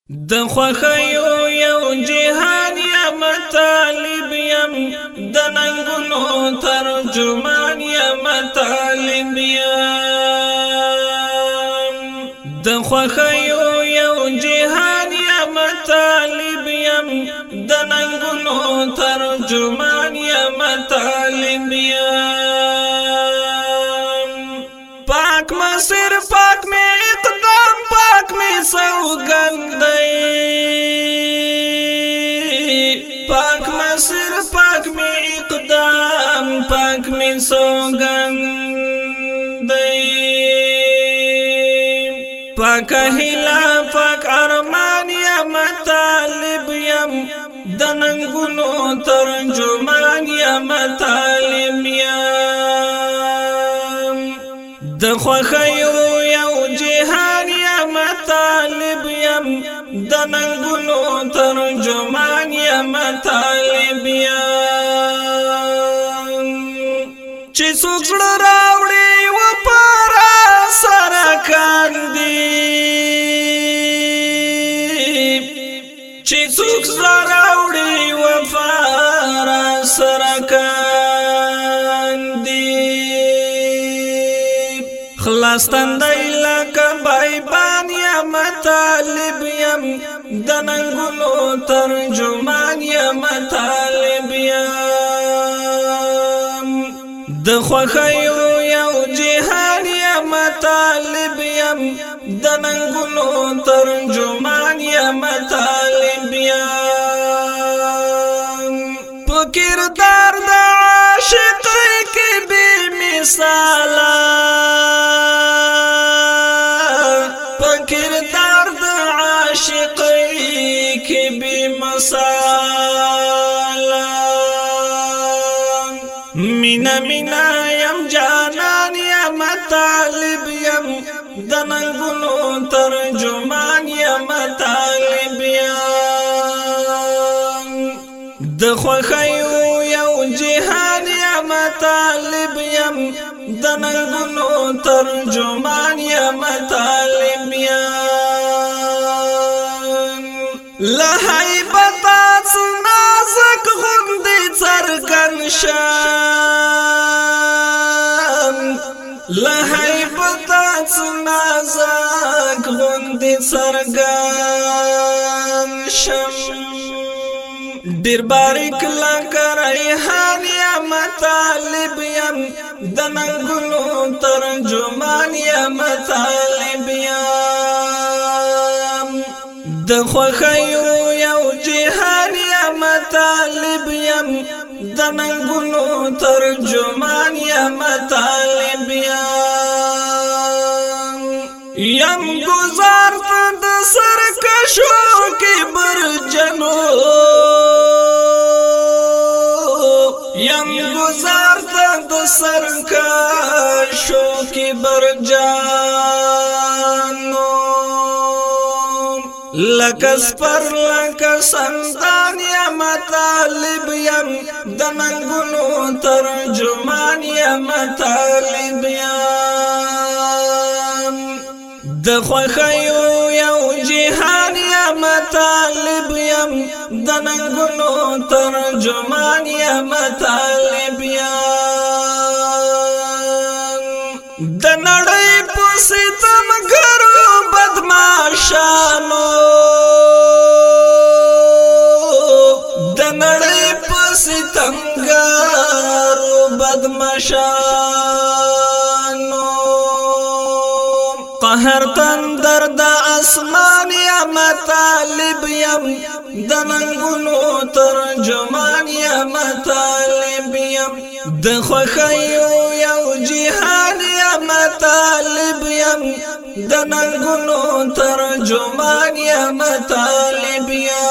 د خوخیو یو جهان یا مطالب یم د ننګونو ترجمان یا مطالب یم د خوخیو یو جهان یا مطالب یم د ننګونو ترجمان یا مطالب یم پاک مسیر پاک می اقدام پاک می سوګند پاک مسیر پاک می اقدام پاک می سوګند پاک هلا پاک ارمان یا مطالب یم د ننګونو ترجمان یا مطالب یم د خوخیو یو جهان یا مطالب یم د ننګونو ترجمان یا مطالب یم چې څوک زړه راوړي و پارا سره کاندي چې څوک زړه راوړي و پارا سره کاندي خلاصتن دی لکه بایبان یا مطالب یم د ننګونو ترجمان یا مطالب یم د خوخیو یو جهان یا مطالب یم د ننګونو ترجمان یا مطالب یم په کردار د عاشق کې بې مثاله کی بی مسالا مینا مینا یم جانان یا مطالب یم د ننګونو ترجمان یا مطالب یم د خوخیو یو جهان یا مطالب یم د ننګونو ترجمان یا مطالب یم لحیبتات نازک غندی څرګن شم لحیبتات نازک غندی څرګن شم ډیر باریک لکه ریحان یا مطالب یم د ننګونو ترجمان یا مطالب یم د خوخیو یو جهان یا مطالب یم د ننګونو ترجمان یا مطالب یم گزار د سرکشو کې برجنو یم گزار د سرکشو کې برجنو لکس پر لکس اندان یا مطالب یم د ننګونو ترجمان یا مطالب یم د خوخیو یو جهان یا مطالب یم د ننګونو ترجمان یا مطالب یم د نړۍ په ستمګرو بدمعشانو د نړۍ په ستمګرو بدمعشانو قهر تندر د اسمان یا مطالب یم د ننګونو ترجمان یا مطالب یم د خوخیو یو جهان یا مطالب یم د ننګونو ترجمان یا مطالب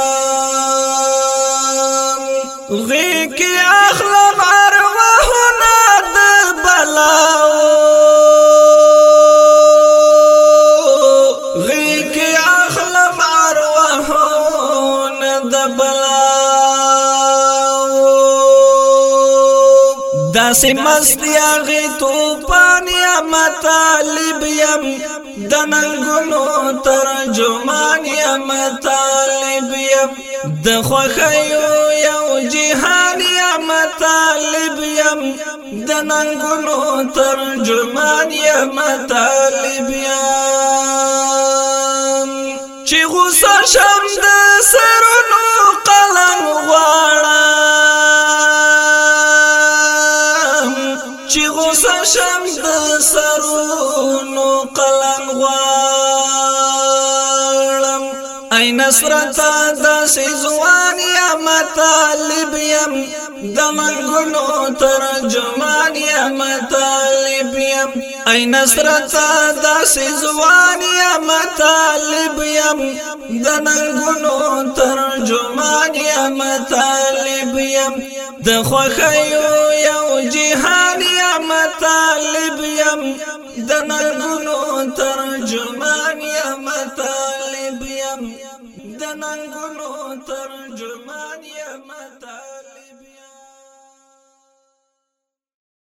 یم غیږ اخلم ارواحونه د بلاو غیږ اخلم ارواحونه د بلاو داسې مست یاغې توپان یا مطالب یم د ننګونو ترجمان یم طالب یم د خوښیو یو جهان یم طالب یم د ننګونو ترجمان یم طالب یم چې غوسه شم د سرونو قلم غواړم چې غوسه شم د سرونو قلم غواړم ای نصرتا داسې ځوان یم طالب یم د منګونو ترجمان یم طالب یم ای نصرتا داسې ځوان یم طالب یم د ننګونو ترجمان یم طالب یم د خوښیو یو جهان یم طالب یم د ننګونو ترجمان یم طالب یم د ننګونو ترجمان یم طالب